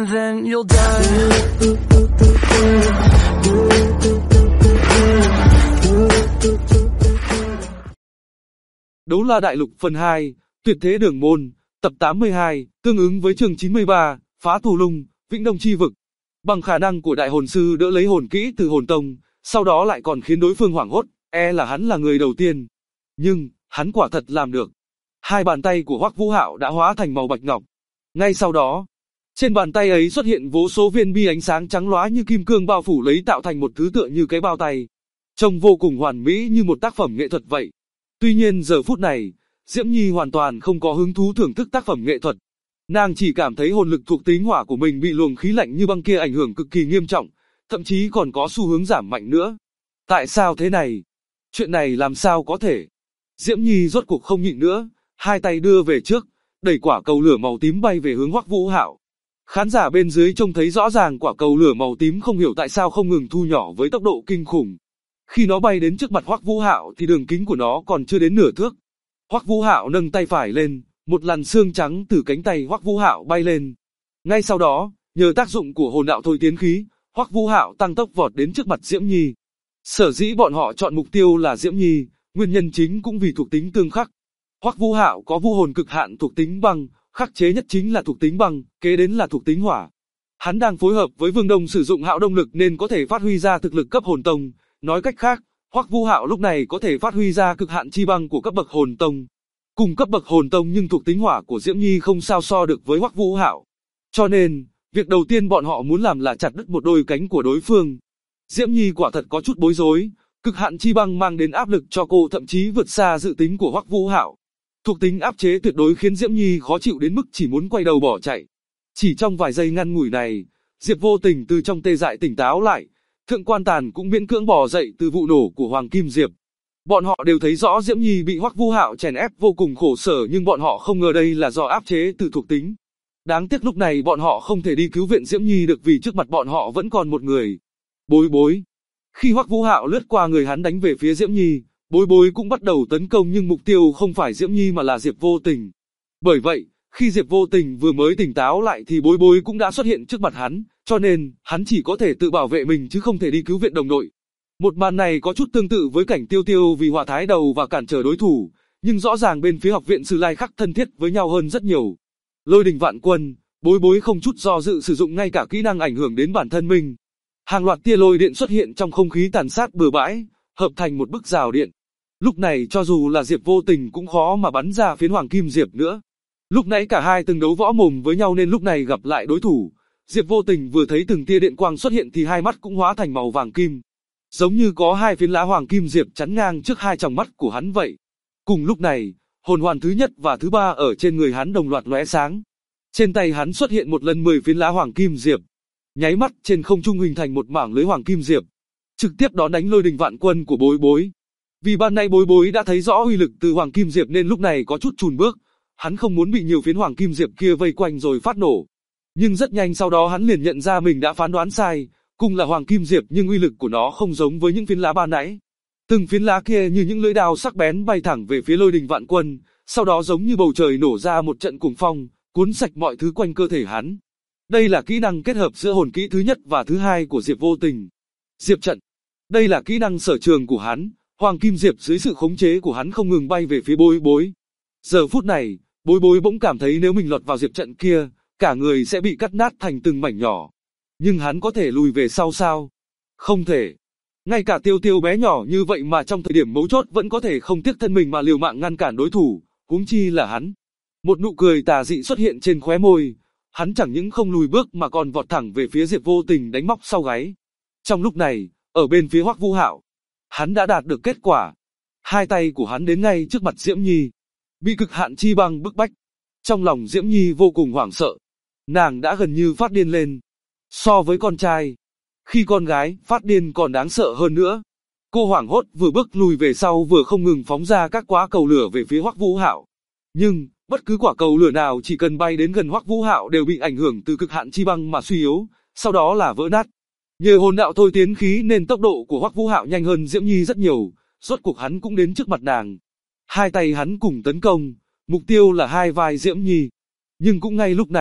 and then you'll die. Đấu La Đại Lục phần 2, Tuyệt Thế Đường Môn, tập 82, tương ứng với chương 93, Phá Tù Lung, Vĩnh Đông Chi Vực. Bằng khả năng của đại hồn sư đỡ lấy hồn kỹ từ hồn tông, sau đó lại còn khiến đối phương hoảng hốt, là hắn là người đầu tiên. Nhưng, hắn quả thật làm được. Hai bàn tay của Hoắc Vũ Hạo đã hóa thành màu bạch ngọc. Ngay sau đó, trên bàn tay ấy xuất hiện vô số viên bi ánh sáng trắng lóa như kim cương bao phủ lấy tạo thành một thứ tựa như cái bao tay. Trông vô cùng hoàn mỹ như một tác phẩm nghệ thuật vậy. Tuy nhiên giờ phút này, Diễm Nhi hoàn toàn không có hứng thú thưởng thức tác phẩm nghệ thuật. Nàng chỉ cảm thấy hồn lực thuộc tính hỏa của mình bị luồng khí lạnh như băng kia ảnh hưởng cực kỳ nghiêm trọng, thậm chí còn có xu hướng giảm mạnh nữa. Tại sao thế này? Chuyện này làm sao có thể? Diễm Nhi rốt cuộc không nhịn nữa, hai tay đưa về trước, đẩy quả cầu lửa màu tím bay về hướng Hoắc Vũ Hạo. Khán giả bên dưới trông thấy rõ ràng quả cầu lửa màu tím không hiểu tại sao không ngừng thu nhỏ với tốc độ kinh khủng. Khi nó bay đến trước mặt Hoắc Vũ Hạo thì đường kính của nó còn chưa đến nửa thước. Hoắc Vũ Hạo nâng tay phải lên, một làn xương trắng từ cánh tay Hoắc Vũ Hạo bay lên. Ngay sau đó, nhờ tác dụng của hồn đạo thôi tiến khí, Hoắc Vũ Hạo tăng tốc vọt đến trước mặt Diễm Nhi. Sở dĩ bọn họ chọn mục tiêu là Diễm Nhi, nguyên nhân chính cũng vì thuộc tính tương khắc. Hoắc Vũ Hạo có vu hồn cực hạn thuộc tính băng, khắc chế nhất chính là thuộc tính băng, kế đến là thuộc tính hỏa. Hắn đang phối hợp với Vương Đông sử dụng Hạo Đông lực nên có thể phát huy ra thực lực cấp hồn tông, nói cách khác, Hoắc Vũ Hạo lúc này có thể phát huy ra cực hạn chi băng của cấp bậc hồn tông. Cùng cấp bậc hồn tông nhưng thuộc tính hỏa của Diễm Nhi không sao so được với Hoắc Vũ Hạo. Cho nên, việc đầu tiên bọn họ muốn làm là chặt đứt một đôi cánh của đối phương. Diễm Nhi quả thật có chút bối rối, cực hạn chi băng mang đến áp lực cho cô thậm chí vượt xa dự tính của Hoắc Vũ Hạo. Thuộc tính áp chế tuyệt đối khiến Diễm Nhi khó chịu đến mức chỉ muốn quay đầu bỏ chạy. Chỉ trong vài giây ngắn ngủi này, Diệp Vô Tình từ trong tê dại tỉnh táo lại, Thượng Quan Tàn cũng miễn cưỡng bò dậy từ vụ nổ của Hoàng Kim Diệp. Bọn họ đều thấy rõ Diễm Nhi bị Hoắc Vũ Hạo chèn ép vô cùng khổ sở nhưng bọn họ không ngờ đây là do áp chế từ thuộc tính. Đáng tiếc lúc này bọn họ không thể đi cứu viện Diễm Nhi được vì trước mặt bọn họ vẫn còn một người. Bối Bối. Khi Hoắc Vũ Hạo lướt qua người hắn đánh về phía Diễm Nhi, Bối Bối cũng bắt đầu tấn công nhưng mục tiêu không phải Diễm Nhi mà là Diệp Vô Tình. Bởi vậy, khi Diệp Vô Tình vừa mới tỉnh táo lại thì Bối Bối cũng đã xuất hiện trước mặt hắn, cho nên, hắn chỉ có thể tự bảo vệ mình chứ không thể đi cứu viện đồng đội. Một màn này có chút tương tự với cảnh Tiêu Tiêu vì hòa thái đầu và cản trở đối thủ, nhưng rõ ràng bên phía học viện Sử Lai Khắc thân thiết với nhau hơn rất nhiều. Lôi đình vạn quân, Bối Bối không chút do dự sử dụng ngay cả kỹ năng ảnh hưởng đến bản thân mình. Hàng loạt tia lôi điện xuất hiện trong không khí tàn sát bừa bãi, hợp thành một bức rào điện. Lúc này cho dù là Diệp Vô Tình cũng khó mà bắn ra phiến Hoàng Kim Diệp nữa. Lúc nãy cả hai từng đấu võ mồm với nhau nên lúc này gặp lại đối thủ, Diệp Vô Tình vừa thấy từng tia điện quang xuất hiện thì hai mắt cũng hóa thành màu vàng kim. Giống như có hai phiến lá Hoàng Kim Diệp chắn ngang trước hai tròng mắt của hắn vậy. Cùng lúc này, hồn hoàn thứ nhất và thứ ba ở trên người hắn đồng loạt lóe sáng. Trên tay hắn xuất hiện một lần 10 phiến lá Hoàng Kim Diệp. Nháy mắt trên không trung hình thành một mảng lưới Hoàng Kim Diệp, trực tiếp đón đánh lôi đình vạn quân của Bối Bối. Vì ban nãy Bối Bối đã thấy rõ uy lực từ Hoàng Kim Diệp nên lúc này có chút chùn bước, hắn không muốn bị nhiều phiến Hoàng Kim Diệp kia vây quanh rồi phát nổ. Nhưng rất nhanh sau đó hắn liền nhận ra mình đã phán đoán sai, cùng là Hoàng Kim Diệp nhưng uy lực của nó không giống với những phiến lá ban nãy. Từng phiến lá kia như những lưỡi đao sắc bén bay thẳng về phía lôi đình vạn quân, sau đó giống như bầu trời nổ ra một trận cuồng phong, cuốn sạch mọi thứ quanh cơ thể hắn. Đây là kỹ năng kết hợp giữa hồn kỹ thứ nhất và thứ hai của Diệp Vô Tình. Diệp trận. Đây là kỹ năng sở trường của hắn, Hoàng Kim Diệp dưới sự khống chế của hắn không ngừng bay về phía Bối Bối. Giờ phút này, Bối Bối bỗng cảm thấy nếu mình lọt vào diệp trận kia, cả người sẽ bị cắt nát thành từng mảnh nhỏ. Nhưng hắn có thể lùi về sau sao? Không thể. Ngay cả Tiêu Tiêu bé nhỏ như vậy mà trong thời điểm mấu chốt vẫn có thể không tiếc thân mình mà liều mạng ngăn cản đối thủ, huống chi là hắn. Một nụ cười tà dị xuất hiện trên khóe môi, hắn chẳng những không lùi bước mà còn vọt thẳng về phía Diệp Vô Tình đánh móc sau gáy. Trong lúc này, ở bên phía Hoắc Vũ Hạo, hắn đã đạt được kết quả. Hai tay của hắn đến ngay trước mặt Diễm Nhi, bị cực hạn chi băng bức bách. Trong lòng Diễm Nhi vô cùng hoảng sợ, nàng đã gần như phát điên lên. So với con trai, khi con gái phát điên còn đáng sợ hơn nữa. Cô hoảng hốt vừa bước lùi về sau vừa không ngừng phóng ra các quả cầu lửa về phía Hoắc Vũ Hạo. Nhưng, bất cứ quả cầu lửa nào chỉ cần bay đến gần Hoắc Vũ Hạo đều bị ảnh hưởng từ cực hạn chi băng mà suy yếu, sau đó là vỡ nát. Nhờ hồn đạo thôi tiến khí nên tốc độ của Hoắc Vũ Hạo nhanh hơn Diễm Nhi rất nhiều, rốt cuộc hắn cũng đến trước mặt nàng. Hai tay hắn cùng tấn công, mục tiêu là hai vai Diễm Nhi. Nhưng cũng ngay lúc này,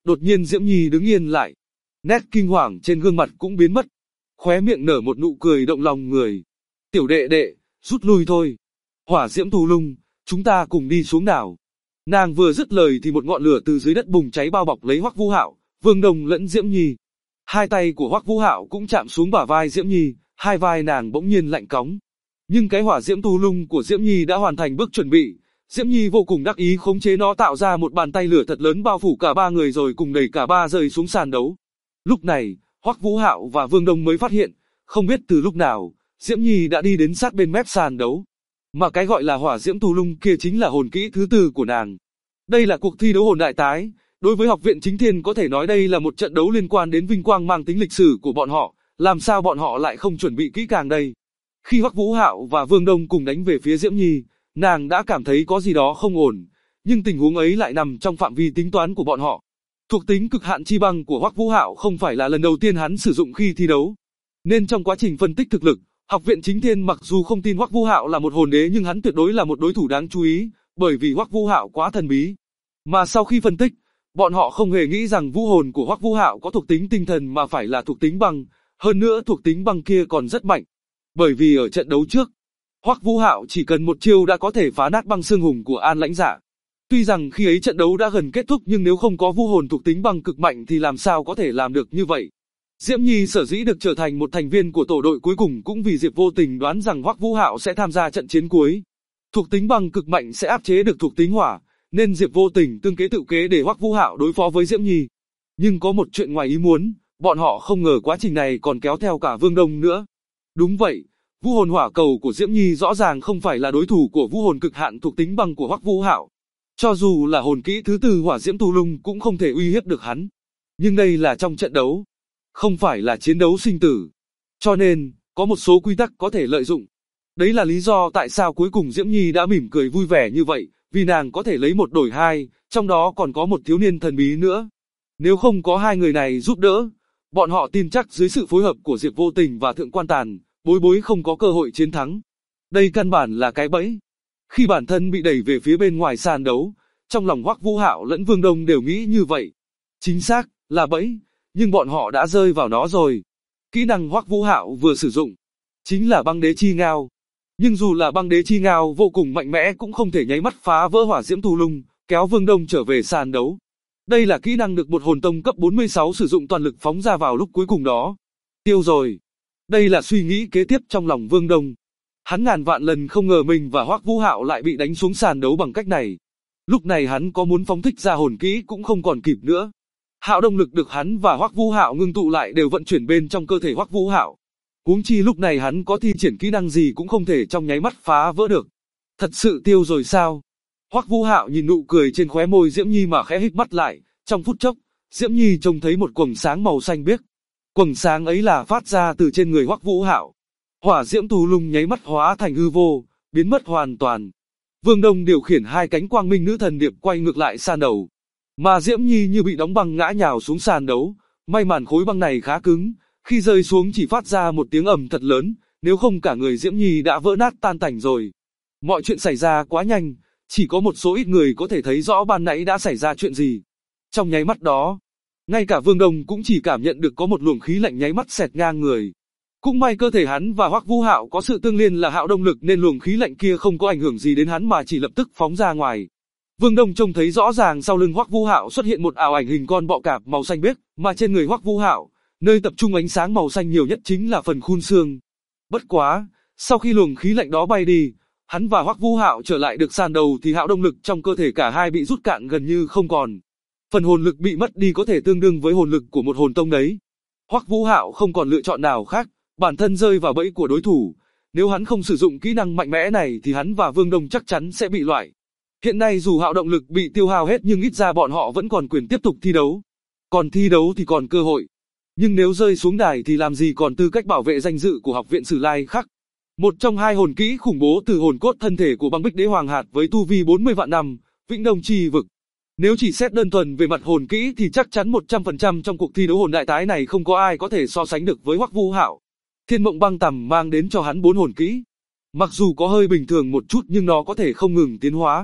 Đột nhiên Diễm Nhi đứng yên lại. Nét kinh hoàng trên gương mặt cũng biến mất. Khóe miệng nở một nụ cười động lòng người. Tiểu đệ đệ, rút lui thôi. Hỏa diễm tù lung, chúng ta cùng đi xuống nào. Nàng vừa dứt lời thì một ngọn lửa từ dưới đất bùng cháy bao bọc lấy Hoắc Vũ Hạo, Vương Đông lẫn Diễm Nhi. Hai tay của Hoắc Vũ Hạo cũng chạm xuống bả vai Diễm Nhi, hai vai nàng bỗng nhiên lạnh cóng. Nhưng cái hỏa diễm tù lung của Diễm Nhi đã hoàn thành bước chuẩn bị. Diễm Nhi vô cùng đắc ý khống chế nó tạo ra một bàn tay lửa thật lớn bao phủ cả ba người rồi cùng đẩy cả ba rơi xuống sàn đấu. Lúc này, Hoắc Vũ Hạo và Vương Đông mới phát hiện, không biết từ lúc nào, Diễm Nhi đã đi đến sát bên mép sàn đấu. Mà cái gọi là hỏa diễm tù lung kia chính là hồn kỹ thứ tư của nàng. Đây là cuộc thi đấu hồn đại tái, đối với học viện Chính Thiên có thể nói đây là một trận đấu liên quan đến vinh quang mang tính lịch sử của bọn họ, làm sao bọn họ lại không chuẩn bị kỹ càng đây. Khi Hoắc Vũ Hạo và Vương Đông cùng đánh về phía Diễm Nhi, nàng đã cảm thấy có gì đó không ổn, nhưng tình huống ấy lại nằm trong phạm vi tính toán của bọn họ. Thuộc tính cực hạn chi băng của Hoắc Vũ Hạo không phải là lần đầu tiên hắn sử dụng khi thi đấu, nên trong quá trình phân tích thực lực, học viện Chính Thiên mặc dù không tin Hoắc Vũ Hạo là một hồn đế nhưng hắn tuyệt đối là một đối thủ đáng chú ý, bởi vì Hoắc Vũ Hạo quá thần bí. Mà sau khi phân tích, bọn họ không hề nghĩ rằng vũ hồn của Hoắc Vũ Hạo có thuộc tính tinh thần mà phải là thuộc tính băng, hơn nữa thuộc tính băng kia còn rất mạnh. Bởi vì ở trận đấu trước, Hoắc Vũ Hạo chỉ cần một chiêu đã có thể phá nát băng xương hùng của An Lãnh Dạ. Tuy rằng khi ấy trận đấu đã gần kết thúc nhưng nếu không có vũ hồn thuộc tính băng cực mạnh thì làm sao có thể làm được như vậy. Diễm Nhi sở dĩ được trở thành một thành viên của tổ đội cuối cùng cũng vì Diệp Vô Tình đoán rằng Hoắc Vũ Hạo sẽ tham gia trận chiến cuối. Thuộc tính băng cực mạnh sẽ áp chế được thuộc tính hỏa, nên Diệp Vô Tình tương kế tự kế để Hoắc Vũ Hạo đối phó với Diễm Nhi. Nhưng có một chuyện ngoài ý muốn, bọn họ không ngờ quá trình này còn kéo theo cả Vương Đông nữa. Đúng vậy, vũ hồn hỏa cầu của Diễm Nhi rõ ràng không phải là đối thủ của vũ hồn cực hạn thuộc tính băng của Hoắc Vũ Hạo. Cho dù là hồn kỹ thứ tư hỏa diễm tù lung cũng không thể uy hiếp được hắn. Nhưng đây là trong trận đấu, không phải là chiến đấu sinh tử. Cho nên, có một số quy tắc có thể lợi dụng. Đấy là lý do tại sao cuối cùng Diễm Nhi đã mỉm cười vui vẻ như vậy, vì nàng có thể lấy một đổi hai, trong đó còn có một thiếu niên thần bí nữa. Nếu không có hai người này giúp đỡ, bọn họ tin chắc dưới sự phối hợp của Diệp Vô Tình và Thượng Quan Tàn, Bối Bối không có cơ hội chiến thắng. Đây căn bản là cái bẫy. Khi bản thân bị đẩy về phía bên ngoài sàn đấu, trong lòng Hoắc Vũ Hạo lẫn Vương Đông đều nghĩ như vậy. Chính xác, là bẫy, nhưng bọn họ đã rơi vào nó rồi. Kỹ năng Hoắc Vũ Hạo vừa sử dụng, chính là băng đế chi ngao. Nhưng dù là băng đế chi ngao vô cùng mạnh mẽ cũng không thể nháy mắt phá vỡ hỏa diễm tù lung, kéo Vương Đông trở về sàn đấu. Đây là kỹ năng được một hồn tông cấp 46 sử dụng toàn lực phóng ra vào lúc cuối cùng đó. Tiêu rồi. Đây là suy nghĩ kế tiếp trong lòng Vương Đông. Hắn ngàn vạn lần không ngờ mình và Hoắc Vũ Hạo lại bị đánh xuống sàn đấu bằng cách này. Lúc này hắn có muốn phóng thích ra hồn kỹ cũng không còn kịp nữa. Hạo động lực được hắn và Hoắc Vũ Hạo ngưng tụ lại đều vận chuyển bên trong cơ thể Hoắc Vũ Hạo. Huống chi lúc này hắn có thi triển kỹ năng gì cũng không thể trong nháy mắt phá vỡ được. Thật sự tiêu rồi sao? Hoắc Vũ Hạo nhìn nụ cười trên khóe môi Diễm Nhi mà khẽ híp mắt lại, trong phút chốc, Diễm Nhi trông thấy một quầng sáng màu xanh biếc. Quầng sáng ấy là phát ra từ trên người Hoắc Vũ Hạo. Hỏa diễm tù lung nháy mắt hóa thành hư vô, biến mất hoàn toàn. Vương Đông điều khiển hai cánh quang minh nữ thần điệp quay ngược lại sàn đấu, mà Diễm Nhi như bị đóng băng ngã nhào xuống sàn đấu. May mắn khối băng này khá cứng, khi rơi xuống chỉ phát ra một tiếng ầm thật lớn, nếu không cả người Diễm Nhi đã vỡ nát tan tành rồi. Mọi chuyện xảy ra quá nhanh, chỉ có một số ít người có thể thấy rõ ban nãy đã xảy ra chuyện gì. Trong nháy mắt đó, ngay cả Vương Đông cũng chỉ cảm nhận được có một luồng khí lạnh nháy mắt xẹt ngang người. Cũng may cơ thể hắn và Hoắc Vũ Hạo có sự tương liên là hạo động lực nên luồng khí lạnh kia không có ảnh hưởng gì đến hắn mà chỉ lập tức phóng ra ngoài. Vương Đông trông thấy rõ ràng sau lưng Hoắc Vũ Hạo xuất hiện một ảo ảnh hình con bọ cạp màu xanh biếc, mà trên người Hoắc Vũ Hạo, nơi tập trung ánh sáng màu xanh nhiều nhất chính là phần khung xương. Bất quá, sau khi luồng khí lạnh đó bay đi, hắn và Hoắc Vũ Hạo trở lại được sàn đầu thì hạo động lực trong cơ thể cả hai bị rút cạn gần như không còn. Phần hồn lực bị mất đi có thể tương đương với hồn lực của một hồn tông đấy. Hoắc Vũ Hạo không còn lựa chọn nào khác, bản thân rơi vào bẫy của đối thủ. Nếu hắn không sử dụng kỹ năng mạnh mẽ này thì hắn và Vương Đông chắc chắn sẽ bị loại. Hiện nay dù hạo động lực bị tiêu hao hết nhưng ít ra bọn họ vẫn còn quyền tiếp tục thi đấu. Còn thi đấu thì còn cơ hội. Nhưng nếu rơi xuống đài thì làm gì còn tư cách bảo vệ danh dự của học viện Sử Lai Khắc. Một trong hai hồn kỹ khủng bố từ hồn cốt thân thể của băng bích đế hoàng hạt với tu vi 40 vạn năm, Vĩnh Đông Chi Vực. Nếu chỉ xét đơn thuần về mặt hồn kỹ thì chắc chắn 100% trong cuộc thi đấu hồn đại tái này không có ai có thể so sánh được với Hoắc Vũ Hạo. Thiên Mộng Băng Tầm mang đến cho hắn 4 hồn kỹ. Mặc dù có hơi bình thường một chút nhưng nó có thể không ngừng tiến hóa.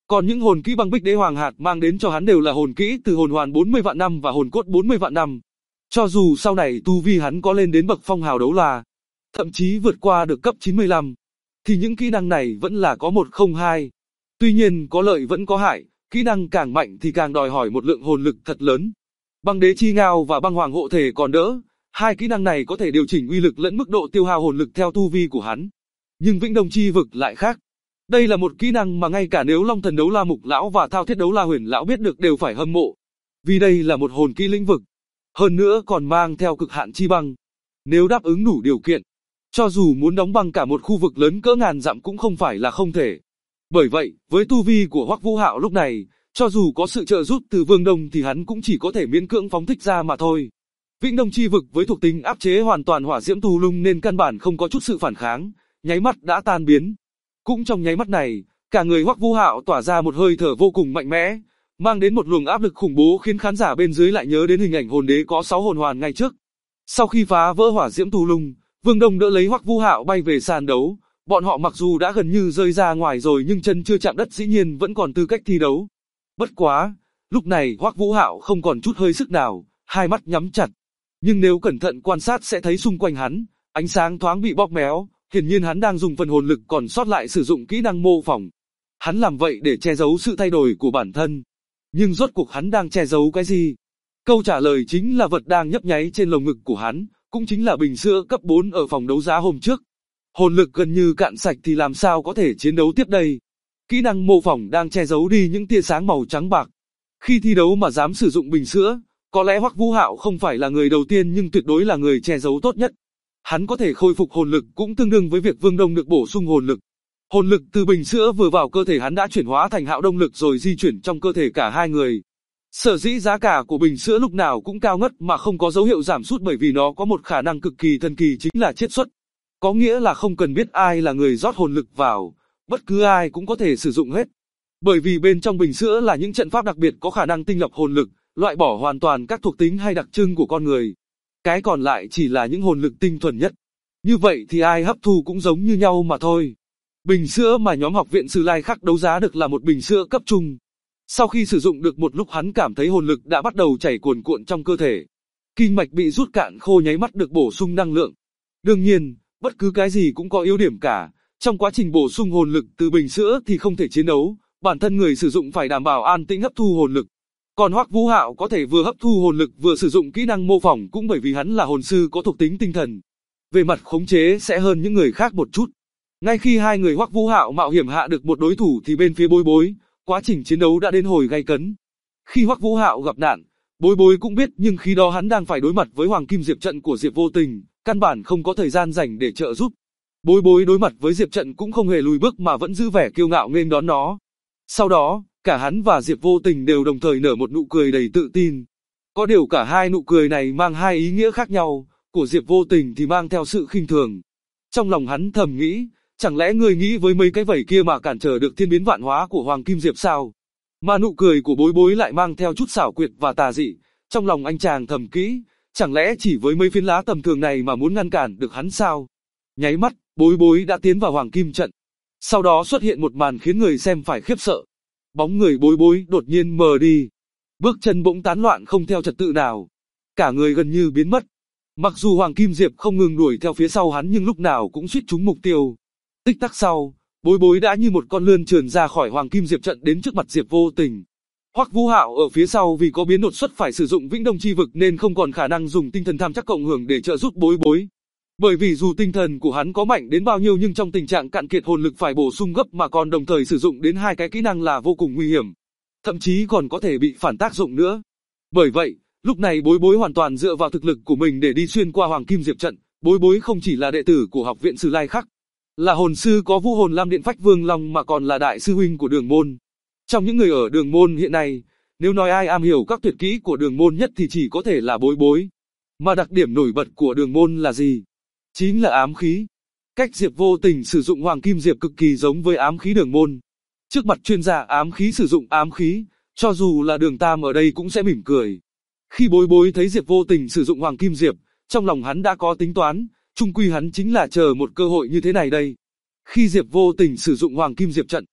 Còn những hồn kỹ băng bích đế hoàng hạt mang đến cho hắn đều là hồn kỹ từ hồn hoàn 40 vạn năm và hồn cốt 40 vạn năm. Cho dù sau này tu vi hắn có lên đến bậc phong hào đấu la, thậm chí vượt qua được cấp 95, thì những kỹ năng này vẫn là có một không hai. Tuy nhiên có lợi vẫn có hại, kỹ năng càng mạnh thì càng đòi hỏi một lượng hồn lực thật lớn. Băng đế chi ngao và băng hoàng hộ thể còn đỡ, hai kỹ năng này có thể điều chỉnh uy lực lẫn mức độ tiêu hao hồn lực theo tu vi của hắn. Nhưng Vĩnh Đông chi vực lại khác. Đây là một kỹ năng mà ngay cả nếu Long Thần Đấu La Mục Lão và Thao Thiết Đấu La Huyền Lão biết được đều phải hâm mộ. Vì đây là một hồn kỹ lĩnh vực. Hơn nữa còn mang theo cực hạn chi băng. Nếu đáp ứng đủ điều kiện, cho dù muốn đóng băng cả một khu vực lớn cỡ ngàn dặm cũng không phải là không thể. Bởi vậy, với tu vi của Hoắc Vũ Hạo lúc này, cho dù có sự trợ giúp từ Vương Đông thì hắn cũng chỉ có thể miễn cưỡng phóng thích ra mà thôi. Vĩnh Đông chi vực với thuộc tính áp chế hoàn toàn hỏa diễm tù lung nên căn bản không có chút sự phản kháng, nháy mắt đã tan biến. Cũng trong nháy mắt này, cả người Hoắc Vũ Hạo tỏa ra một hơi thở vô cùng mạnh mẽ, mang đến một luồng áp lực khủng bố khiến khán giả bên dưới lại nhớ đến hình ảnh hồn đế có 6 hồn hoàn ngày trước. Sau khi phá vỡ hỏa diễm tù lung, Vương Đông đỡ lấy Hoắc Vũ Hạo bay về sàn đấu. Bọn họ mặc dù đã gần như rơi ra ngoài rồi nhưng chân chưa chạm đất dĩ nhiên vẫn còn tư cách thi đấu. Bất quá, lúc này Hoắc Vũ Hạo không còn chút hơi sức nào, hai mắt nhắm chặt. Nhưng nếu cẩn thận quan sát sẽ thấy xung quanh hắn, ánh sáng thoáng bị bóp méo, hiển nhiên hắn đang dùng phần hồn lực còn sót lại sử dụng kỹ năng mô phỏng. Hắn làm vậy để che giấu sự thay đổi của bản thân. Nhưng rốt cuộc hắn đang che giấu cái gì? Câu trả lời chính là vật đang nhấp nháy trên lồng ngực của hắn, cũng chính là bình sữa cấp 4 ở phòng đấu giá hôm trước. Hồn lực gần như cạn sạch thì làm sao có thể chiến đấu tiếp đây? Kỹ năng mô phỏng đang che giấu đi những tia sáng màu trắng bạc. Khi thi đấu mà dám sử dụng bình sữa, có lẽ Hoắc Vũ Hạo không phải là người đầu tiên nhưng tuyệt đối là người che giấu tốt nhất. Hắn có thể khôi phục hồn lực cũng tương đương với việc Vương Đông được bổ sung hồn lực. Hồn lực từ bình sữa vừa vào cơ thể hắn đã chuyển hóa thành Hạo Đông lực rồi di chuyển trong cơ thể cả hai người. Sở dĩ giá cả của bình sữa lúc nào cũng cao ngất mà không có dấu hiệu giảm sút bởi vì nó có một khả năng cực kỳ thần kỳ chính là chiết xuất. Có nghĩa là không cần biết ai là người rót hồn lực vào, bất cứ ai cũng có thể sử dụng hết. Bởi vì bên trong bình sữa là những trận pháp đặc biệt có khả năng tinh lọc hồn lực, loại bỏ hoàn toàn các thuộc tính hay đặc trưng của con người. Cái còn lại chỉ là những hồn lực tinh thuần nhất. Như vậy thì ai hấp thu cũng giống như nhau mà thôi. Bình sữa mà nhóm học viện Sử Lai Khắc đấu giá được là một bình sữa cấp trung. Sau khi sử dụng được một lúc hắn cảm thấy hồn lực đã bắt đầu chảy cuồn cuộn trong cơ thể. Kinh mạch bị rút cạn khô nháy mắt được bổ sung năng lượng. Đương nhiên, bất cứ cái gì cũng có yếu điểm cả. Trong quá trình bổ sung hồn lực từ bình sữa thì không thể chiến đấu, bản thân người sử dụng phải đảm bảo an tĩnh hấp thu hồn lực. Còn Hoắc Vũ Hạo có thể vừa hấp thu hồn lực vừa sử dụng kỹ năng mô phỏng cũng bởi vì hắn là hồn sư có thuộc tính tinh thần. Về mặt khống chế sẽ hơn những người khác một chút. Ngay khi hai người Hoắc Vũ Hạo mạo hiểm hạ được một đối thủ thì bên phía Bối Bối, quá trình chiến đấu đã đến hồi gay cấn. Khi Hoắc Vũ Hạo gặp nạn, Bối Bối cũng biết nhưng khi đó hắn đang phải đối mặt với Hoàng Kim Diệp trận của Diệp Vô Tình, căn bản không có thời gian rảnh để trợ giúp. Bối Bối đối mặt với Diệp trận cũng không hề lùi bước mà vẫn giữ vẻ kiêu ngạo nghênh đón nó. Sau đó, cả hắn và Diệp Vô Tình đều đồng thời nở một nụ cười đầy tự tin. Có điều cả hai nụ cười này mang hai ý nghĩa khác nhau, của Diệp Vô Tình thì mang theo sự khinh thường. Trong lòng hắn thầm nghĩ, chẳng lẽ ngươi nghĩ với mấy cái vảy kia mà cản trở được thiên biến vạn hóa của Hoàng Kim Diệp sao? Mà nụ cười của Bối Bối lại mang theo chút xảo quyệt và tà dị, trong lòng anh chàng thầm kỹ, chẳng lẽ chỉ với mấy phiến lá tầm thường này mà muốn ngăn cản được hắn sao? Nháy mắt, Bối Bối đã tiến vào Hoàng Kim trận. Sau đó xuất hiện một màn khiến người xem phải khiếp sợ. Bóng người Bối Bối đột nhiên mờ đi. Bước chân bỗng tán loạn không theo trật tự nào. Cả người gần như biến mất. Mặc dù Hoàng Kim Diệp không ngừng đuổi theo phía sau hắn nhưng lúc nào cũng suýt trúng mục tiêu. Tích tắc sau, Bối Bối đã như một con lươn trườn ra khỏi Hoàng Kim Diệp trận đến trước mặt Diệp Vô Tình. Hoắc Vũ Hạo ở phía sau vì có biến đột xuất phải sử dụng Vĩnh Đông chi vực nên không còn khả năng dùng tinh thần tham chắc cộng hưởng để trợ giúp Bối Bối. Bởi vì dù tinh thần của hắn có mạnh đến bao nhiêu nhưng trong tình trạng cạn kiệt hồn lực phải bổ sung gấp mà còn đồng thời sử dụng đến hai cái kỹ năng là vô cùng nguy hiểm. Thậm chí còn có thể bị phản tác dụng nữa. Bởi vậy, lúc này Bối Bối hoàn toàn dựa vào thực lực của mình để đi xuyên qua Hoàng Kim Diệp trận. Bối Bối không chỉ là đệ tử của học viện Sử Lai Khắc, là hồn sư có vũ hồn Lam Điện Phách Vương Long mà còn là đại sư huynh của Đường Môn. Trong những người ở Đường Môn hiện nay, nếu nói ai am hiểu các tuyệt kỹ của Đường Môn nhất thì chỉ có thể là Bối Bối. Mà đặc điểm nổi bật của Đường Môn là gì? Chính là ám khí. Cách Diệp Vô Tình sử dụng Hoàng Kim Diệp cực kỳ giống với ám khí Đường Môn. Trước mặt chuyên gia ám khí sử dụng ám khí, cho dù là Đường Tam ở đây cũng sẽ mỉm cười. Khi Bối Bối thấy Diệp Vô Tình sử dụng Hoàng Kim Diệp, trong lòng hắn đã có tính toán, chung quy hắn chính là chờ một cơ hội như thế này đây. Khi Diệp Vô Tình sử dụng Hoàng Kim Diệp trận,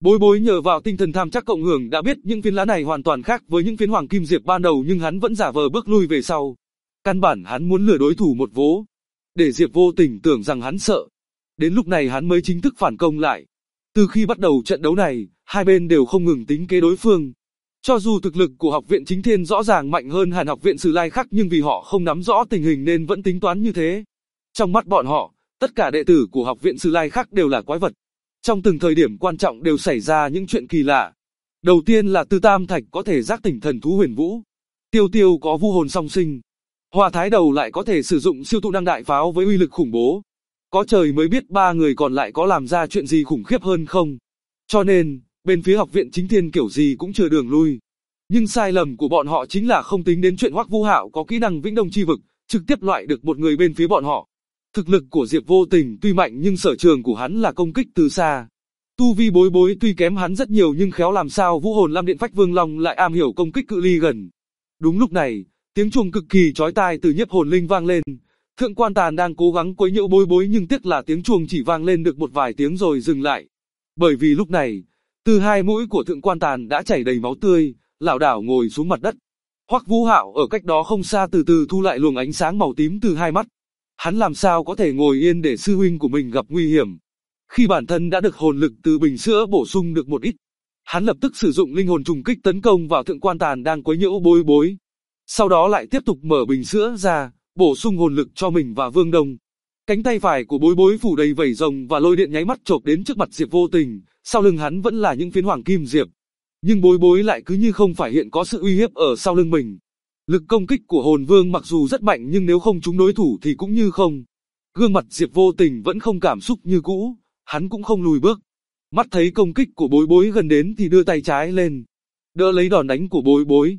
Bối Bối nhờ vào tinh thần tham chắc cộng hưởng đã biết những phiến lá này hoàn toàn khác với những phiến hoàng kim diệp ban đầu, nhưng hắn vẫn giả vờ bước lui về sau. Căn bản hắn muốn lừa đối thủ một vố, để Diệp Vô Tình tưởng rằng hắn sợ. Đến lúc này hắn mới chính thức phản công lại. Từ khi bắt đầu trận đấu này, hai bên đều không ngừng tính kế đối phương. Cho dù thực lực của học viện Chính Thiên rõ ràng mạnh hơn hẳn học viện Sử Lai Khắc, nhưng vì họ không nắm rõ tình hình nên vẫn tính toán như thế. Trong mắt bọn họ, tất cả đệ tử của học viện Sử Lai Khắc đều là quái vật. Trong từng thời điểm quan trọng đều xảy ra những chuyện kỳ lạ. Đầu tiên là Tư Tam Thạch có thể giác tỉnh thần thú huyền vũ. Tiêu Tiêu có vu hồn song sinh. Hoa Thái Đầu lại có thể sử dụng siêu tụ năng đại pháo với uy lực khủng bố. Có trời mới biết ba người còn lại có làm ra chuyện gì khủng khiếp hơn không. Cho nên, bên phía học viện Chính Thiên kiểu gì cũng chưa đường lui. Nhưng sai lầm của bọn họ chính là không tính đến chuyện Hoắc Vũ Hạo có kỹ năng Vĩnh Đông Chi Vực, trực tiếp loại được một người bên phía bọn họ. Thực lực của Diệp Vô Tình tuy mạnh nhưng sở trường của hắn là công kích từ xa. Tu vi Bối Bối tuy kém hắn rất nhiều nhưng khéo làm sao Vũ Hồn Lam Điện Phách Vương Long lại am hiểu công kích cự ly gần. Đúng lúc này, tiếng chuông cực kỳ chói tai từ Nhiếp Hồn Linh vang lên. Thượng Quan Tàn đang cố gắng quấy nhiễu Bối Bối nhưng tiếc là tiếng chuông chỉ vang lên được một vài tiếng rồi dừng lại. Bởi vì lúc này, từ hai mũi của Thượng Quan Tàn đã chảy đầy máu tươi, lảo đảo ngồi xuống mặt đất. Hoắc Vũ Hạo ở cách đó không xa từ từ thu lại luồng ánh sáng màu tím từ hai mắt. Hắn làm sao có thể ngồi yên để sư huynh của mình gặp nguy hiểm. Khi bản thân đã được hồn lực từ bình sữa bổ sung được một ít, hắn lập tức sử dụng linh hồn trùng kích tấn công vào Thượng Quan Tàn đang quấy nhiễu Bối Bối. Sau đó lại tiếp tục mở bình sữa ra, bổ sung hồn lực cho mình và Vương Đông. Cánh tay phải của Bối Bối phủ đầy vảy rồng và lôi điện nháy mắt chộp đến trước mặt Diệp Vô Tình, sau lưng hắn vẫn là những phiến hoàng kim diệp. Nhưng Bối Bối lại cứ như không phải hiện có sự uy hiếp ở sau lưng mình. Lực công kích của hồn vương mặc dù rất mạnh nhưng nếu không trúng đối thủ thì cũng như không. Gương mặt Diệp Vô Tình vẫn không cảm xúc như cũ, hắn cũng không lùi bước. Mắt thấy công kích của Bối Bối gần đến thì đưa tay trái lên, đỡ lấy đòn đánh của Bối Bối.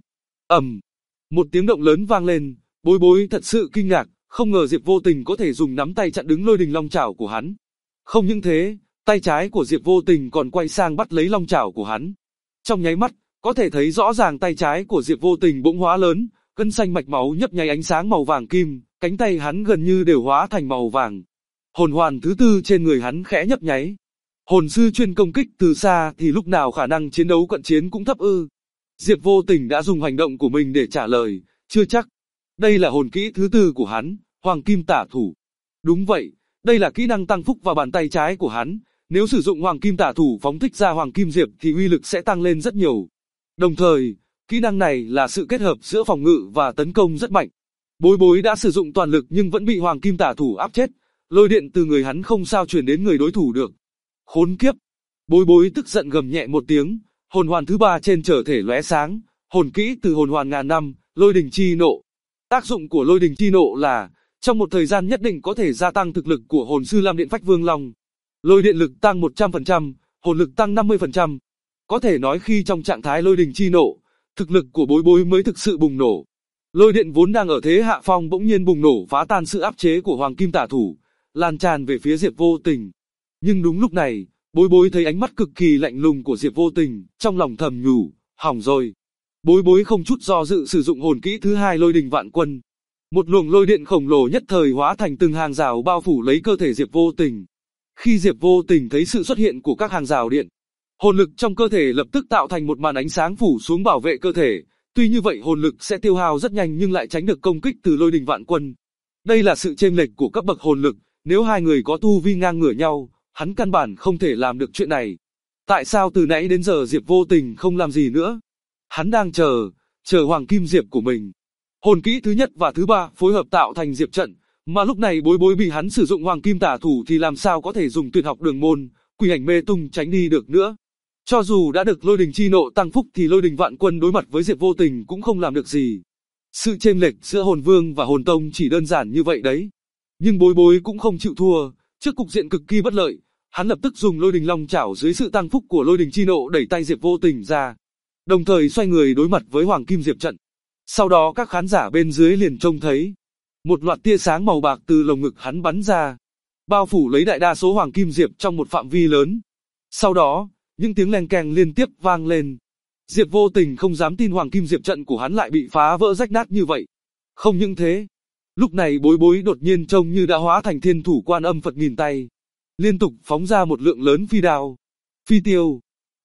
Một tiếng động lớn vang lên, Bối Bối thật sự kinh ngạc, không ngờ Diệp Vô Tình có thể dùng nắm tay chặn đứng lôi đình long chảo của hắn. Không những thế, tay trái của Diệp Vô Tình còn quay sang bắt lấy long chảo của hắn. Trong nháy mắt, có thể thấy rõ ràng tay trái của Diệp Vô Tình bỗng hóa lớn, gân xanh mạch máu nhấp nháy ánh sáng màu vàng kim, cánh tay hắn gần như đều hóa thành màu vàng. Hồn hoàn thứ tư trên người hắn khẽ nhấp nháy. Hồn sư chuyên công kích từ xa thì lúc nào khả năng chiến đấu cận chiến cũng thấp ư? Diệp Vô Tình đã dùng hành động của mình để trả lời, chưa chắc. Đây là hồn kỹ thứ tư của hắn, Hoàng Kim Tả Thủ. Đúng vậy, đây là kỹ năng tăng phúc vào bàn tay trái của hắn. Nếu sử dụng Hoàng Kim Tả Thủ phóng thích ra Hoàng Kim Diệp thì uy lực sẽ tăng lên rất nhiều. Đồng thời, kỹ năng này là sự kết hợp giữa phòng ngự và tấn công rất mạnh. Bối Bối đã sử dụng toàn lực nhưng vẫn bị Hoàng Kim Tả Thủ áp chết. Lôi điện từ người hắn không sao truyền đến người đối thủ được. Khốn kiếp! Bối Bối tức giận gầm nhẹ một tiếng, hồn hoàn thứ ba trên trở thể lóe sáng, hồn kỹ từ hồn hoàn ngàn năm, Lôi Đình Chi Nộ. Tác dụng của Lôi Đình Chi Nộ là, trong một thời gian nhất định có thể gia tăng thực lực của hồn sư Lam Điện Phách Vương Long. Lôi điện lực tăng 100%, hồn lực tăng 50%. Có thể nói khi trong trạng thái Lôi Đình Chi Nộ, thực lực của Bối Bối mới thực sự bùng nổ. Lôi điện vốn đang ở thế hạ phong bỗng nhiên bùng nổ phá tan sự áp chế của Hoàng Kim Tả Thủ, lan tràn về phía Diệp Vô Tình. Nhưng đúng lúc này, Bối Bối thấy ánh mắt cực kỳ lạnh lùng của Diệp Vô Tình, trong lòng thầm nhủ, hỏng rồi. Bối Bối không chút do dự sử dụng hồn kỹ thứ hai Lôi Đình Vạn Quân. Một luồng lôi điện khổng lồ nhất thời hóa thành từng hàng rào bao phủ lấy cơ thể Diệp Vô Tình. Khi Diệp Vô Tình thấy sự xuất hiện của các hàng rào điện, hồn lực trong cơ thể lập tức tạo thành một màn ánh sáng phủ xuống bảo vệ cơ thể. Tuy như vậy hồn lực sẽ tiêu hao rất nhanh nhưng lại tránh được công kích từ Lôi Đình Vạn Quân. Đây là sự chênh lệch của cấp bậc hồn lực, nếu hai người có tu vi ngang ngửa nhau, hắn căn bản không thể làm được chuyện này. Tại sao từ nãy đến giờ Diệp Vô Tình không làm gì nữa? Hắn đang chờ Hoàng Kim Diệp của mình. Hồn kỹ thứ nhất và thứ ba phối hợp tạo thành Diệp trận, mà lúc này Bối Bối bị hắn sử dụng Hoàng Kim Tả Thủ thì làm sao có thể dùng Tuyệt Học Đường Môn, Quỷ Ảnh Mê Tung tránh đi được nữa. Cho dù đã được Lôi Đình Chi Nộ tăng phúc thì Lôi Đình Vạn Quân đối mặt với Diệp Vô Tình cũng không làm được gì. Sự chênh lệch giữa Hồn Vương và Hồn Tông chỉ đơn giản như vậy đấy. Nhưng Bối Bối cũng không chịu thua, trước cục diện cực kỳ bất lợi, hắn lập tức dùng Lôi Đình Long Chảo dưới sự tăng phúc của Lôi Đình Chi Nộ đẩy tay Diệp Vô Tình ra, đồng thời xoay người đối mặt với Hoàng Kim Diệp trận. Sau đó các khán giả bên dưới liền trông thấy một loạt tia sáng màu bạc từ lồng ngực hắn bắn ra, bao phủ lấy đại đa số Hoàng Kim Diệp trong một phạm vi lớn. Sau đó, những tiếng leng keng liên tiếp vang lên. Diệp Vô Tình không dám tin Hoàng Kim Diệp trận của hắn lại bị phá vỡ rách nát như vậy. Không những thế, lúc này Bối Bối đột nhiên trông như đã hóa thành Thiên Thủ Quan Âm Phật nghìn tay, liên tục phóng ra một lượng lớn phi đao, phi tiêu,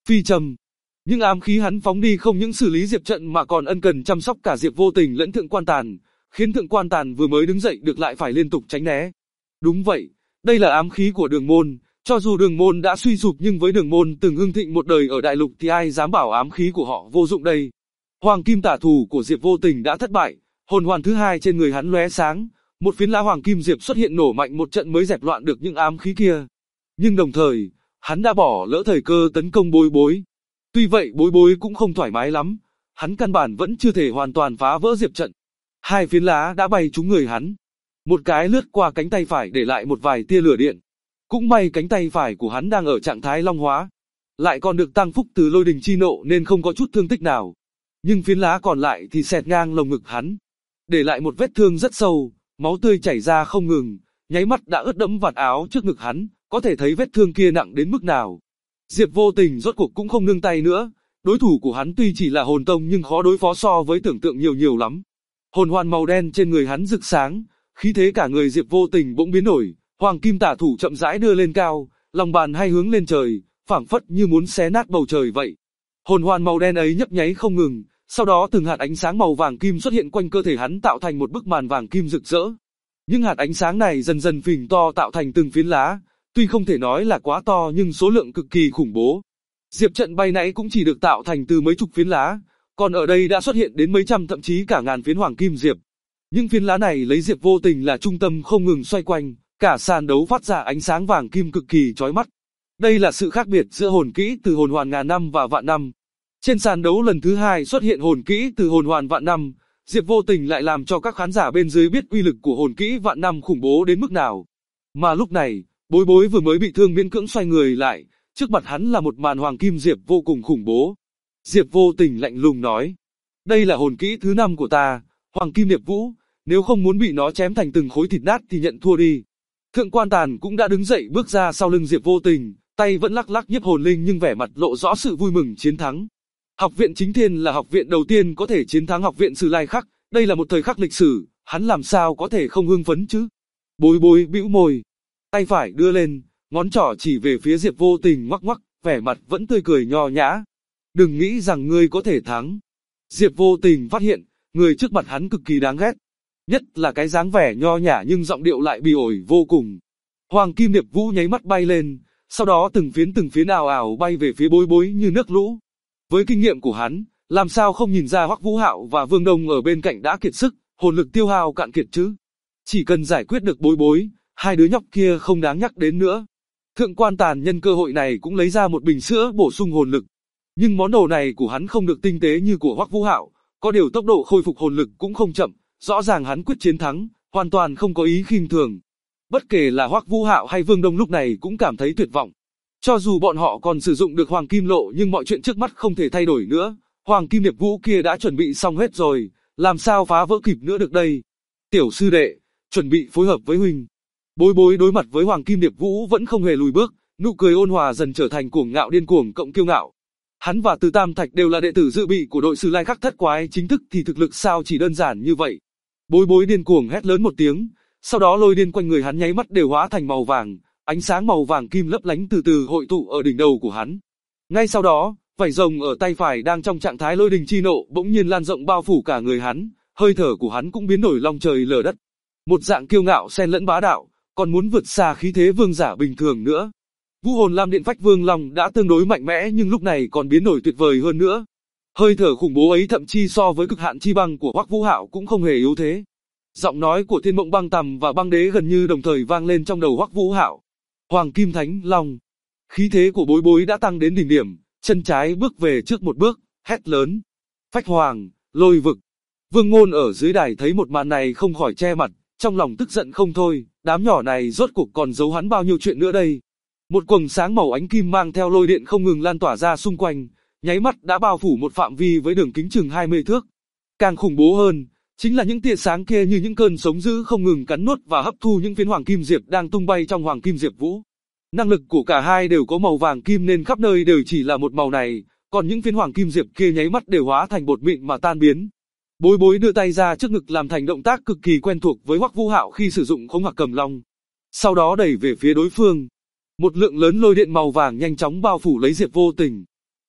phi châm. Những ám khí hắn phóng đi không những xử lý Diệp Trận mà còn ân cần chăm sóc cả Diệp Vô Tình lẫn Thượng Quan Tàn, khiến Thượng Quan Tàn vừa mới đứng dậy được lại phải liên tục tránh né. Đúng vậy, đây là ám khí của Đường Môn, cho dù Đường Môn đã suy sụp nhưng với Đường Môn từng hưng thịnh một đời ở đại lục thì ai dám bảo ám khí của họ vô dụng đây. Hoàng kim tả thủ của Diệp Vô Tình đã thất bại, hồn hoàn thứ hai trên người hắn lóe sáng, một phiến lá hoàng kim diệp xuất hiện nổ mạnh một trận mới dẹp loạn được những ám khí kia. Nhưng đồng thời, hắn đã bỏ lỡ thời cơ tấn công Bối Bối. Tuy vậy Bối Bối cũng không thoải mái lắm, hắn căn bản vẫn chưa thể hoàn toàn phá vỡ Diệp Trận. Hai phiến lá đã bay trúng người hắn. Một cái lướt qua cánh tay phải để lại một vài tia lửa điện. Cũng may cánh tay phải của hắn đang ở trạng thái long hóa, lại còn được tăng phúc từ lôi đình chi nộ nên không có chút thương tích nào. Nhưng phiến lá còn lại thì xẹt ngang lồng ngực hắn, để lại một vết thương rất sâu, máu tươi chảy ra không ngừng, nháy mắt đã ướt đẫm vạt áo trước ngực hắn, có thể thấy vết thương kia nặng đến mức nào. Diệp Vô Tình rốt cuộc cũng không nương tay nữa, đối thủ của hắn tuy chỉ là hồn tông nhưng khó đối phó so với tưởng tượng nhiều lắm. Hồn hoàn màu đen trên người hắn rực sáng, khí thế cả người Diệp Vô Tình bỗng biến đổi, hoàng kim tả thủ chậm rãi đưa lên cao, lòng bàn hai hướng lên trời, phảng phất như muốn xé nát bầu trời vậy. Hồn hoàn màu đen ấy nhấp nháy không ngừng, sau đó từng hạt ánh sáng màu vàng kim xuất hiện quanh cơ thể hắn tạo thành một bức màn vàng kim rực rỡ. Những hạt ánh sáng này dần dần phình to tạo thành từng phiến lá, tuy không thể nói là quá to nhưng số lượng cực kỳ khủng bố. Diệp Trận bay nãy cũng chỉ được tạo thành từ mấy chục phiến lá, còn ở đây đã xuất hiện đến mấy trăm thậm chí cả ngàn phiến hoàng kim diệp. Những phiến lá này lấy Diệp Vô Tình là trung tâm không ngừng xoay quanh, cả sàn đấu phát ra ánh sáng vàng kim cực kỳ chói mắt. Đây là sự khác biệt giữa hồn kỹ từ hồn hoàn ngàn năm và vạn năm. Trên sàn đấu lần thứ hai xuất hiện hồn kỹ từ hồn hoàn vạn năm, Diệp Vô Tình lại làm cho các khán giả bên dưới biết uy lực của hồn kỹ vạn năm khủng bố đến mức nào. Mà lúc này, Bối Bối vừa mới bị thương miễn cưỡng xoay người lại, trước mặt hắn là một màn hoàng kim diệp vô cùng khủng bố. Diệp Vô Tình lạnh lùng nói, đây là hồn kỹ thứ 5 của ta, Hoàng Kim Điệp Vũ, nếu không muốn bị nó chém thành từng khối thịt nát thì nhận thua đi. Thượng Quan Tàn cũng đã đứng dậy bước ra sau lưng Diệp Vô Tình, tay vẫn lắc lắc nhiếp hồn linh nhưng vẻ mặt lộ rõ sự vui mừng chiến thắng. Học viện Chính Thiên là học viện đầu tiên có thể chiến thắng học viện Sử Lai Khắc, đây là một thời khắc lịch sử, hắn làm sao có thể không hưng phấn chứ? Bối Bối bĩu môi, tay phải đưa lên, ngón trỏ chỉ về phía Diệp Vô Tình ngoắc ngoắc, vẻ mặt vẫn tươi cười nho nhã. Đừng nghĩ rằng ngươi có thể thắng. Diệp Vô Tình phát hiện, người trước mặt hắn cực kỳ đáng ghét. Nhất là cái dáng vẻ nho nhã nhưng giọng điệu lại bỉ ổi vô cùng. Hoàng Kim Điệp Vũ nháy mắt bay lên, sau đó từng phiến ào ào bay về phía Bối Bối như nước lũ. Với kinh nghiệm của hắn, làm sao không nhìn ra Hoắc Vũ Hạo và Vương Đông ở bên cạnh đã kiệt sức, hồn lực tiêu hao cạn kiệt chứ. Chỉ cần giải quyết được Bối Bối, hai đứa nhóc kia không đáng nhắc đến nữa. Thượng Quan Tàn nhân cơ hội này cũng lấy ra một bình sữa bổ sung hồn lực. Nhưng món đồ này của hắn không được tinh tế như của Hoắc Vũ Hạo, có điều tốc độ khôi phục hồn lực cũng không chậm, rõ ràng hắn quyết chiến thắng, hoàn toàn không có ý khinh thường. Bất kể là Hoắc Vũ Hạo hay Vương Đông lúc này cũng cảm thấy tuyệt vọng. Cho dù bọn họ còn sử dụng được Hoàng Kim Lộ nhưng mọi chuyện trước mắt không thể thay đổi nữa, Hoàng Kim Điệp Vũ kia đã chuẩn bị xong hết rồi, làm sao phá vỡ kịp nữa được đây. Tiểu sư đệ, chuẩn bị phối hợp với huynh. Bối Bối đối mặt với Hoàng Kim Điệp Vũ vẫn không hề lùi bước, nụ cười ôn hòa dần trở thành cuồng ngạo điên cuồng cộng kiêu ngạo. Hắn và Từ Tam Thạch đều là đệ tử dự bị của đội Sử Lai Khắc thất quái chính thức thì thực lực sao chỉ đơn giản như vậy. Bối Bối điên cuồng hét lớn một tiếng, sau đó lôi điên quanh người hắn nháy mắt đều hóa thành màu vàng, ánh sáng màu vàng kim lấp lánh từ từ hội tụ ở đỉnh đầu của hắn. Ngay sau đó, vảy rồng ở tay phải đang trong trạng thái lôi đình chi nộ bỗng nhiên lan rộng bao phủ cả người hắn, hơi thở của hắn cũng biến đổi long trời lở đất. Một dạng kiêu ngạo xen lẫn bá đạo, còn muốn vượt xa khí thế vương giả bình thường nữa. Vũ hồn Lam Điện Phách Vương Long đã tương đối mạnh mẽ nhưng lúc này còn biến đổi tuyệt vời hơn nữa. Hơi thở khủng bố ấy thậm chí so với cực hạn chi băng của Hoắc Vũ Hạo cũng không hề yếu thế. Giọng nói của Thiên Mộng Băng Tầm và Băng Đế gần như đồng thời vang lên trong đầu Hoắc Vũ Hạo. Hoàng Kim Thánh Long. Khí thế của Bối Bối đã tăng đến đỉnh điểm, chân trái bước về trước một bước, hét lớn. Phách Hoàng, Lôi Vực. Vương Ngôn ở dưới đài thấy một màn này không khỏi che mặt, trong lòng tức giận không thôi, đám nhỏ này rốt cuộc còn giấu hắn bao nhiêu chuyện nữa đây. Một quầng sáng màu ánh kim mang theo lôi điện không ngừng lan tỏa ra xung quanh, nháy mắt đã bao phủ một phạm vi với đường kính chừng 20 thước. Càng khủng bố hơn, chính là những tia sáng kia như những cơn sống dữ không ngừng cắn nuốt và hấp thu những phiến hoàng kim diệp đang tung bay trong Hoàng Kim Diệp Vũ. Năng lực của cả hai đều có màu vàng kim nên khắp nơi đều chỉ là một màu này, còn những phiến hoàng kim diệp kia nháy mắt đều hóa thành bột mịn mà tan biến. Bối Bối đưa tay ra trước ngực làm thành động tác cực kỳ quen thuộc với Hoắc Vũ Hạo khi sử dụng Khống Hạc Cầm Long. Sau đó đẩy về phía đối phương. Một lượng lớn lôi điện màu vàng nhanh chóng bao phủ lấy Diệp Vô Tình.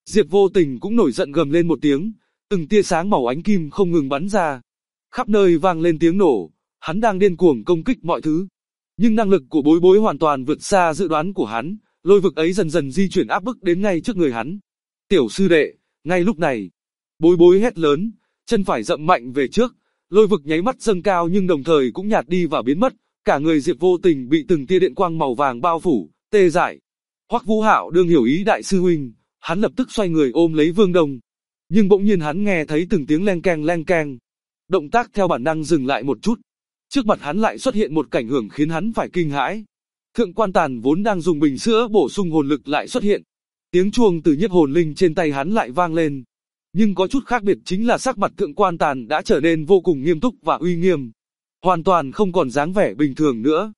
Diệp Vô Tình cũng nổi giận gầm lên một tiếng, từng tia sáng màu ánh kim không ngừng bắn ra. Khắp nơi vang lên tiếng nổ, hắn đang điên cuồng công kích mọi thứ. Nhưng năng lực của Bối Bối hoàn toàn vượt xa dự đoán của hắn, lôi vực ấy dần dần di chuyển áp bức đến ngay trước người hắn. Tiểu sư đệ, ngay lúc này, Bối Bối hét lớn, chân phải dậm mạnh về trước, lôi vực nháy mắt dâng cao nhưng đồng thời cũng nhạt đi và biến mất, cả người Diệp Vô Tình bị từng tia điện quang màu vàng bao phủ, tê dại. Hoắc Vũ Hạo đương hiểu ý đại sư huynh, hắn lập tức xoay người ôm lấy Vương Đông. Nhưng bỗng nhiên hắn nghe thấy từng tiếng leng keng. Động tác theo bản năng dừng lại một chút. Trước mặt hắn lại xuất hiện một cảnh hưởng khiến hắn phải kinh hãi. Thượng Quan Tàn vốn đang dùng bình sữa bổ sung hồn lực lại xuất hiện. Tiếng chuông từ nhiếp hồn linh trên tay hắn lại vang lên. Nhưng có chút khác biệt chính là sắc mặt Thượng Quan Tàn đã trở nên vô cùng nghiêm túc và uy nghiêm. Hoàn toàn không còn dáng vẻ bình thường nữa.